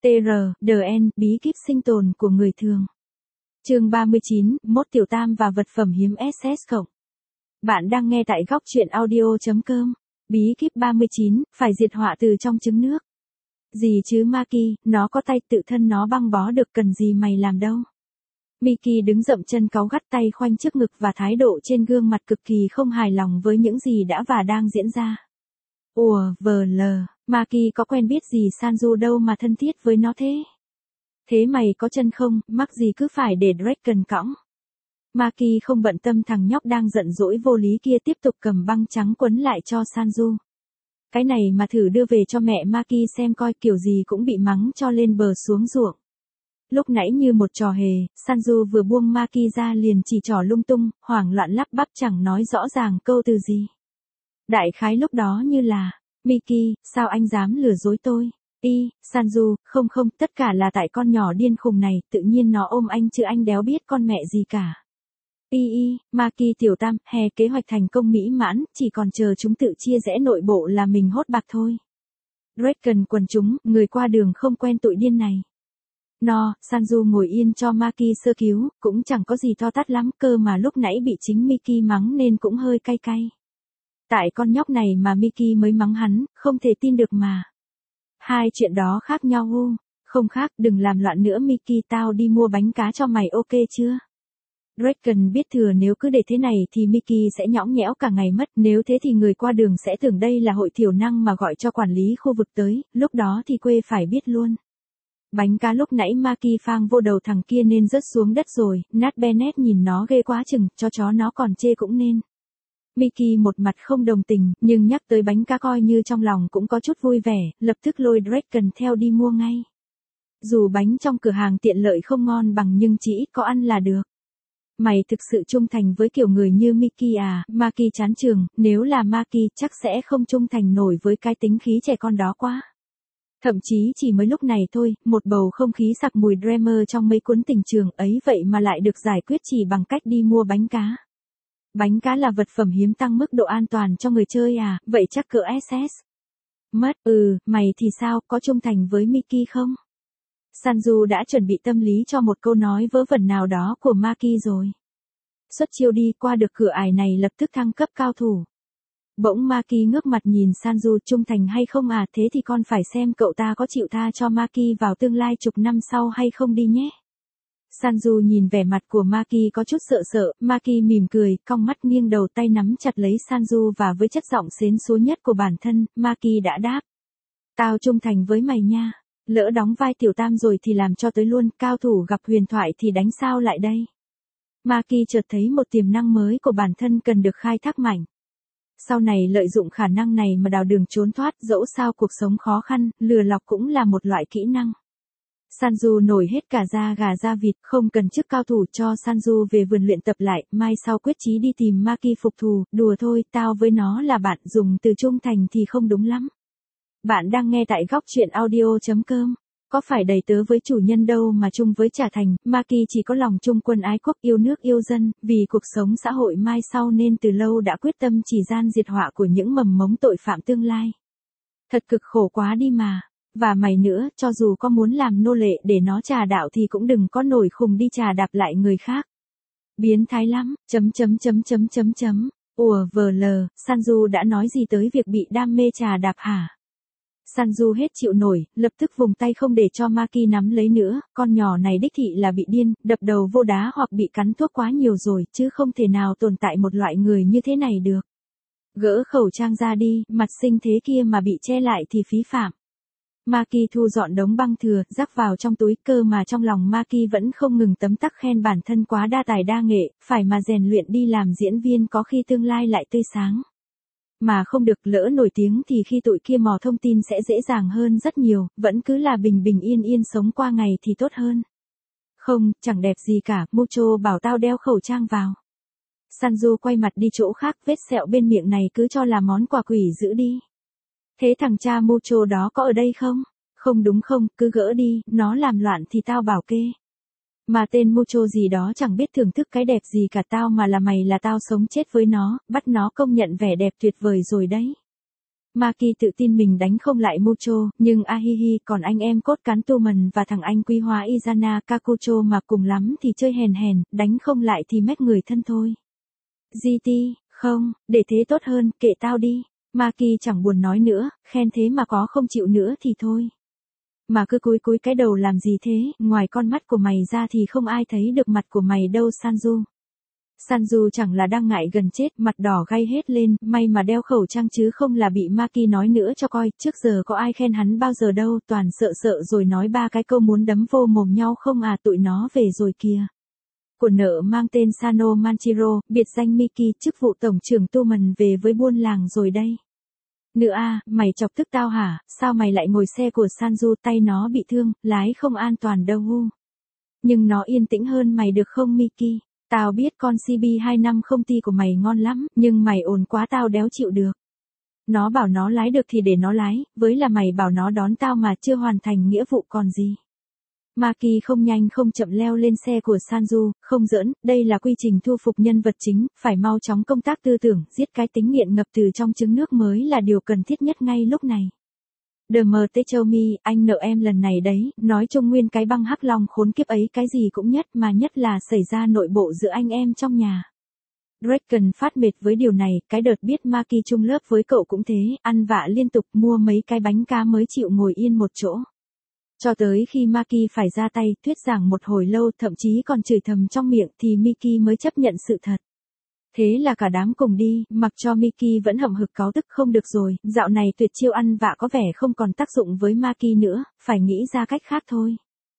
TR, DN, bí kíp sinh tồn của người thường. Chương 39, mốt tiểu tam và vật phẩm hiếm SS cộng. Bạn đang nghe tại góc truyện audio.com. Bí kíp 39, phải diệt họa từ trong trứng nước. Gì chứ Maki, nó có tay tự thân nó băng bó được, cần gì mày làm đâu. Miki đứng dậm chân cáu gắt, tay khoanh trước ngực và thái độ trên gương mặt cực kỳ không hài lòng với những gì đã và đang diễn ra. Ủa, Maki có quen biết gì Sanju đâu mà thân thiết với nó thế. Thế mày có chân không, mắc gì cứ phải để Draken cõng. Maki không bận tâm thằng nhóc đang giận dỗi vô lý kia tiếp tục cầm băng trắng quấn lại cho Sanju. Cái này mà thử đưa về cho mẹ Maki xem coi, kiểu gì cũng bị mắng cho lên bờ xuống ruộng. Lúc nãy như một trò hề, Sanju vừa buông Maki ra liền chỉ trỏ lung tung, hoảng loạn lắp bắp chẳng nói rõ ràng câu từ gì. Đại khái lúc đó như là, Miki, sao anh dám lừa dối tôi? Sanju, không, tất cả là tại con nhỏ điên khùng này, tự nhiên nó ôm anh chứ anh đéo biết con mẹ gì cả. Maki tiểu tam, kế hoạch thành công mỹ mãn, chỉ còn chờ chúng tự chia rẽ nội bộ là mình hốt bạc thôi. Draken quần chúng, người qua đường không quen tụi điên này. Sanju ngồi yên cho Maki sơ cứu, cũng chẳng có gì to tát lắm, cơ mà lúc nãy bị chính Miki mắng nên cũng hơi cay cay. Tại con nhóc này mà Miki mới mắng hắn, không thể tin được mà. Hai chuyện đó khác nhau ư? Không khác, đừng làm loạn nữa Miki, tao đi mua bánh cá cho mày, ok chưa? Draken biết thừa nếu cứ để thế này thì Miki sẽ nhõng nhẽo cả ngày mất, nếu thế thì người qua đường sẽ tưởng đây là hội thiểu năng mà gọi cho quản lý khu vực tới, lúc đó thì quê phải biết luôn. Bánh cá lúc nãy Maki phang vô đầu thằng kia nên rớt xuống đất rồi, Nat Bennett nhìn nó ghê quá chừng, cho chó nó còn chê cũng nên. Miki một mặt không đồng tình, nhưng nhắc tới bánh cá coi như trong lòng cũng có chút vui vẻ, lập tức lôi Draken theo đi mua ngay. Dù bánh trong cửa hàng tiện lợi không ngon bằng nhưng chỉ ít có ăn là được. Mày thực sự trung thành với kiểu người như Miki à? Maki chán trường, nếu là Maki chắc sẽ không trung thành nổi với cái tính khí trẻ con đó quá. Thậm chí chỉ mới lúc này thôi, một bầu không khí sặc mùi Dreamer trong mấy cuốn tình trường ấy vậy mà lại được giải quyết chỉ bằng cách đi mua bánh cá. Bánh cá là vật phẩm hiếm tăng mức độ an toàn cho người chơi à, vậy chắc cỡ SS. Mất, mày thì sao, có trung thành với Miki không? Sanju đã chuẩn bị tâm lý cho một câu nói vớ vẩn nào đó của Maki rồi. Xuất chiêu đi, qua được cửa ải này lập tức thăng cấp cao thủ. Bỗng Maki ngước mặt nhìn Sanju, trung thành hay không à, thế thì con phải xem cậu ta có chịu tha cho Maki vào tương lai chục năm sau hay không đi nhé. Sanju nhìn vẻ mặt của Maki có chút sợ sợ, Maki mỉm cười, cong mắt nghiêng đầu, tay nắm chặt lấy Sanju và với chất giọng xến xúa nhất của bản thân, Maki đã đáp. Tao trung thành với mày nha, lỡ đóng vai tiểu tam rồi thì làm cho tới luôn, cao thủ gặp huyền thoại thì đánh sao lại đây. Maki chợt thấy một tiềm năng mới của bản thân cần được khai thác mạnh. Sau này lợi dụng khả năng này mà đào đường trốn thoát, dẫu sao cuộc sống khó khăn, lừa lọc cũng là một loại kỹ năng. Sanju nổi hết cả da gà da vịt, không cần chức cao thủ, cho Sanju về vườn luyện tập lại, mai sau quyết chí đi tìm Maki phục thù, đùa thôi, tao với nó là bạn, dùng từ trung thành thì không đúng lắm. Bạn đang nghe tại góc truyện audio.com. Có phải đầy tớ với chủ nhân đâu mà chung với trả thành, Maki chỉ có lòng trung quân ái quốc, yêu nước yêu dân, vì cuộc sống xã hội mai sau nên từ lâu đã quyết tâm chỉ gian diệt họa của những mầm mống tội phạm tương lai. Thật cực khổ quá đi mà. Và mày nữa, cho dù có muốn làm nô lệ để nó trà đạo thì cũng đừng có nổi khùng đi trà đạp lại người khác. Biến thái lắm, Ủa Sanju đã nói gì tới việc bị đam mê trà đạp hả? Sanju hết chịu nổi, lập tức vùng tay không để cho Maki nắm lấy nữa, con nhỏ này đích thị là bị điên, đập đầu vô đá hoặc bị cắn thuốc quá nhiều rồi, chứ không thể nào tồn tại một loại người như thế này được. Gỡ khẩu trang ra đi, mặt xinh thế kia mà bị che lại thì phí phạm. Maki thu dọn đống băng thừa, rắc vào trong túi, cơ mà trong lòng Maki vẫn không ngừng tấm tắc khen bản thân quá đa tài đa nghệ, phải mà rèn luyện đi làm diễn viên có khi tương lai lại tươi sáng. Mà không được, lỡ nổi tiếng thì khi tụi kia mò thông tin sẽ dễ dàng hơn rất nhiều, vẫn cứ là bình yên sống qua ngày thì tốt hơn. Không, chẳng đẹp gì cả, Mucho bảo tao đeo khẩu trang vào. Sanju quay mặt đi chỗ khác, vết sẹo bên miệng này cứ cho là món quà quỷ giữ đi. Thế thằng cha Mucho đó có ở đây không? Không đúng không, cứ gỡ đi, nó làm loạn thì tao bảo kê. Mà tên Mucho gì đó chẳng biết thưởng thức cái đẹp gì cả, tao mà là mày là tao sống chết với nó, bắt nó công nhận vẻ đẹp tuyệt vời rồi đấy. Maki tự tin mình đánh không lại Mucho, nhưng ahihi còn anh em cốt cán Tumen và thằng anh quý hóa Izana Kakucho mà cùng lắm thì chơi hèn hèn, đánh không lại thì mét người thân thôi. GT, không, để thế tốt hơn, kệ tao đi. Maki chẳng buồn nói nữa, khen thế mà có không chịu nữa thì thôi. Mà cứ cúi cúi cái đầu làm gì thế, ngoài con mắt của mày ra thì không ai thấy được mặt của mày đâu Sanju. Sanju chẳng là đang ngại gần chết, mặt đỏ gay hết lên, may mà đeo khẩu trang chứ không là bị Maki nói nữa cho coi, trước giờ có ai khen hắn bao giờ đâu, toàn sợ sợ rồi nói ba cái câu muốn đấm vô mồm nhau không à, tụi nó về rồi kìa. Của nợ mang tên Sano Manchiro, biệt danh Miki, chức vụ tổng trưởng Tumen về với buôn làng rồi đây. Nữa à, mày chọc tức tao hả, sao mày lại ngồi xe của Sanju, tay nó bị thương, lái không an toàn đâu hu. Nhưng nó yên tĩnh hơn mày được không Miki? Tao biết con CB25 công ty của mày ngon lắm, nhưng mày ồn quá tao đéo chịu được. Nó bảo nó lái được thì để nó lái, với là mày bảo nó đón tao mà chưa hoàn thành nghĩa vụ còn gì. Maki không nhanh không chậm leo lên xe của Sanju, không giỡn, đây là quy trình thu phục nhân vật chính, phải mau chóng công tác tư tưởng, giết cái tính nghiện ngập từ trong trứng nước mới là điều cần thiết nhất ngay lúc này. DMT Choumi, anh nợ em lần này đấy, nói chung nguyên cái băng hắc long khốn kiếp ấy cái gì cũng nhất mà nhất là xảy ra nội bộ giữa anh em trong nhà. Draken phát mệt với điều này, cái đợt biết Maki chung lớp với cậu cũng thế, ăn vạ liên tục mua mấy cái bánh cá mới chịu ngồi yên một chỗ. Cho tới khi Maki phải ra tay, thuyết giảng một hồi lâu thậm chí còn chửi thầm trong miệng thì Miki mới chấp nhận sự thật. Thế là cả đám cùng đi, mặc cho Miki vẫn hậm hực cáu tức không được rồi, dạo này tuyệt chiêu ăn vạ có vẻ không còn tác dụng với Maki nữa, phải nghĩ ra cách khác thôi.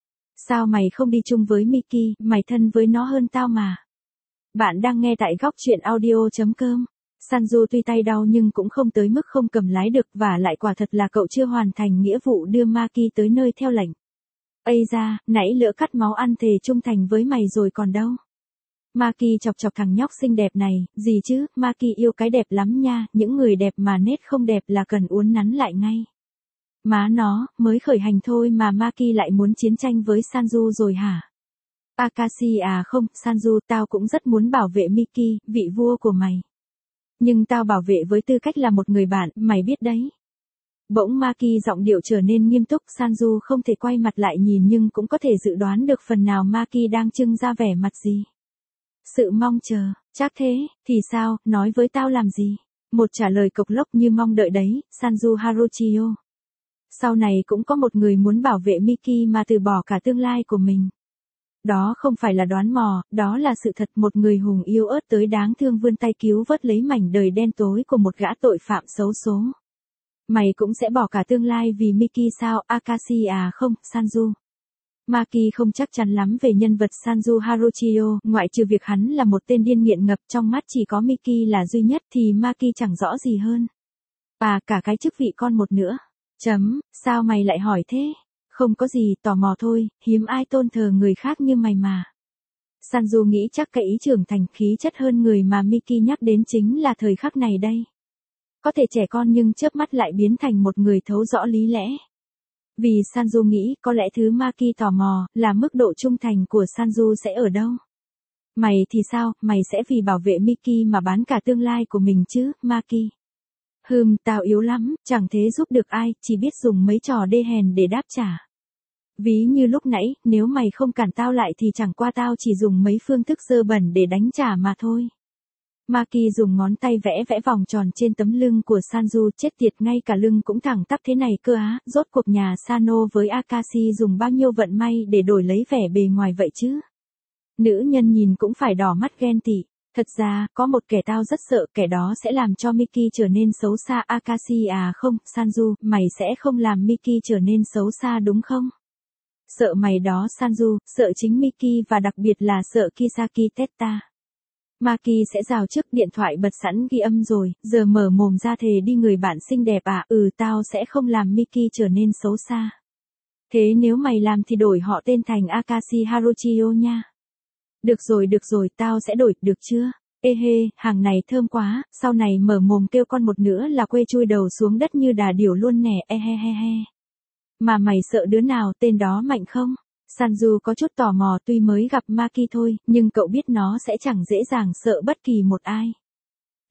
Sao mày không đi chung với Miki, mày thân với nó hơn tao mà. Bạn đang nghe tại góc truyện audio.com. Sanju tuy tay đau nhưng cũng không tới mức không cầm lái được và lại quả thật là cậu chưa hoàn thành nghĩa vụ đưa Maki tới nơi theo lệnh. Ây da, nãy lỡ cắt máu ăn thề trung thành với mày rồi còn đâu. Maki chọc chọc thằng nhóc xinh đẹp này, gì chứ, Maki yêu cái đẹp lắm nha, những người đẹp mà nết không đẹp là cần uốn nắn lại ngay. Má nó, mới khởi hành thôi mà Maki lại muốn chiến tranh với Sanju rồi hả? Akashi à không, Sanju, tao cũng rất muốn bảo vệ Miki, vị vua của mày. Nhưng tao bảo vệ với tư cách là một người bạn, mày biết đấy. Bỗng Maki giọng điệu trở nên nghiêm túc, Sanju không thể quay mặt lại nhìn nhưng cũng có thể dự đoán được phần nào Maki đang trưng ra vẻ mặt gì. Sự mong chờ, chắc thế, thì sao, nói với tao làm gì? Một trả lời cộc lốc như mong đợi đấy, Sanju Haruchio. Sau này cũng có một người muốn bảo vệ Miki mà từ bỏ cả tương lai của mình. Đó không phải là đoán mò, đó là sự thật, một người hùng yêu ớt tới đáng thương vươn tay cứu vớt lấy mảnh đời đen tối của một gã tội phạm xấu số. Mày cũng sẽ bỏ cả tương lai vì Miki sao, Akashi à không, Sanju. Maki không chắc chắn lắm về nhân vật Sanju Haruchio, ngoại trừ việc hắn là một tên điên nghiện ngập trong mắt chỉ có Miki là duy nhất thì Maki chẳng rõ gì hơn. À cả cái chức vị con một nữa. Sao mày lại hỏi thế? Không có gì, tò mò thôi, hiếm ai tôn thờ người khác như mày mà. Sanju nghĩ chắc cái ý trưởng thành khí chất hơn người mà Miki nhắc đến chính là thời khắc này đây. Có thể trẻ con nhưng chớp mắt lại biến thành một người thấu rõ lý lẽ. Vì Sanju nghĩ có lẽ thứ Maki tò mò là mức độ trung thành của Sanju sẽ ở đâu. Mày thì sao, mày sẽ vì bảo vệ Miki mà bán cả tương lai của mình chứ, Maki. Tao yếu lắm, chẳng thế giúp được ai, chỉ biết dùng mấy trò đê hèn để đáp trả. Ví như lúc nãy, nếu mày không cản tao lại thì chẳng qua tao chỉ dùng mấy phương thức dơ bẩn để đánh trả mà thôi. Maki dùng ngón tay vẽ vẽ vòng tròn trên tấm lưng của Sanju, chết tiệt ngay cả lưng cũng thẳng tắp thế này cơ á, rốt cuộc nhà Sano với Akashi dùng bao nhiêu vận may để đổi lấy vẻ bề ngoài vậy chứ. Nữ nhân nhìn cũng phải đỏ mắt ghen tị. Thật ra, có một kẻ tao rất sợ, kẻ đó sẽ làm cho Miki trở nên xấu xa. Akashi à không, Sanju, mày sẽ không làm Miki trở nên xấu xa đúng không? Sợ mày đó Sanju, sợ chính Miki và đặc biệt là sợ Kisaki Teta. Maki sẽ rào trước điện thoại bật sẵn ghi âm rồi, giờ mở mồm ra thề đi người bạn xinh đẹp à, tao sẽ không làm Miki trở nên xấu xa. Thế nếu mày làm thì đổi họ tên thành Akashi Haruchio nha. Được rồi, tao sẽ đổi, được chưa? Ê hê, hàng này thơm quá, sau này mở mồm kêu con một nữa là quê chui đầu xuống đất như đà điểu luôn nè, he he he. Mà mày sợ đứa nào, tên đó mạnh không? Sanju có chút tò mò, tuy mới gặp Maki thôi, nhưng cậu biết nó sẽ chẳng dễ dàng sợ bất kỳ một ai.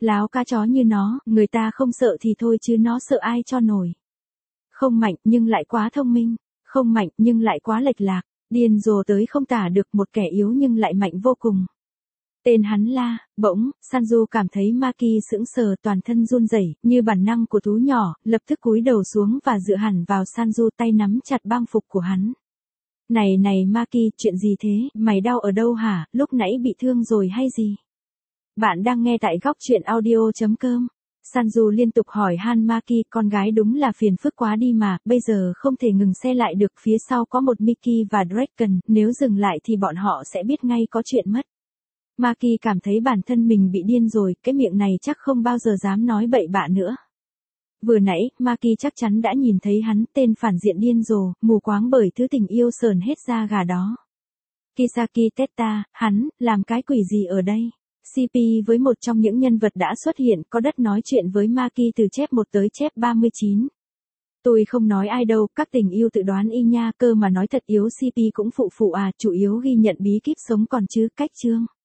Láo cá chó như nó, người ta không sợ thì thôi chứ nó sợ ai cho nổi. Không mạnh nhưng lại quá thông minh, không mạnh nhưng lại quá lệch lạc, điên rồ tới không tả được, một kẻ yếu nhưng lại mạnh vô cùng. Tên hắn la, bỗng, Sanju cảm thấy Maki sững sờ, toàn thân run rẩy, như bản năng của thú nhỏ, lập tức cúi đầu xuống và dựa hẳn vào Sanju, tay nắm chặt băng phục của hắn. Này Maki, chuyện gì thế, mày đau ở đâu hả, lúc nãy bị thương rồi hay gì? Bạn đang nghe tại góc truyện audio.com. Sanju liên tục hỏi han Maki, con gái đúng là phiền phức quá đi mà, bây giờ không thể ngừng xe lại được, phía sau có một Mickey và Draken, nếu dừng lại thì bọn họ sẽ biết ngay có chuyện mất. Maki cảm thấy bản thân mình bị điên rồi, cái miệng này chắc không bao giờ dám nói bậy bạ nữa. Vừa nãy, Maki chắc chắn đã nhìn thấy hắn, tên phản diện điên rồ, mù quáng bởi thứ tình yêu sờn hết da gà đó. Kisaki Tetta, hắn, làm cái quỷ gì ở đây? CP với một trong những nhân vật đã xuất hiện, có đất nói chuyện với Maki từ chép 1 tới chép 39. Tôi không nói ai đâu, các tình yêu tự đoán y nha, cơ mà nói thật yếu CP cũng phụ à, chủ yếu ghi nhận bí kíp sống còn chứ, cách chương.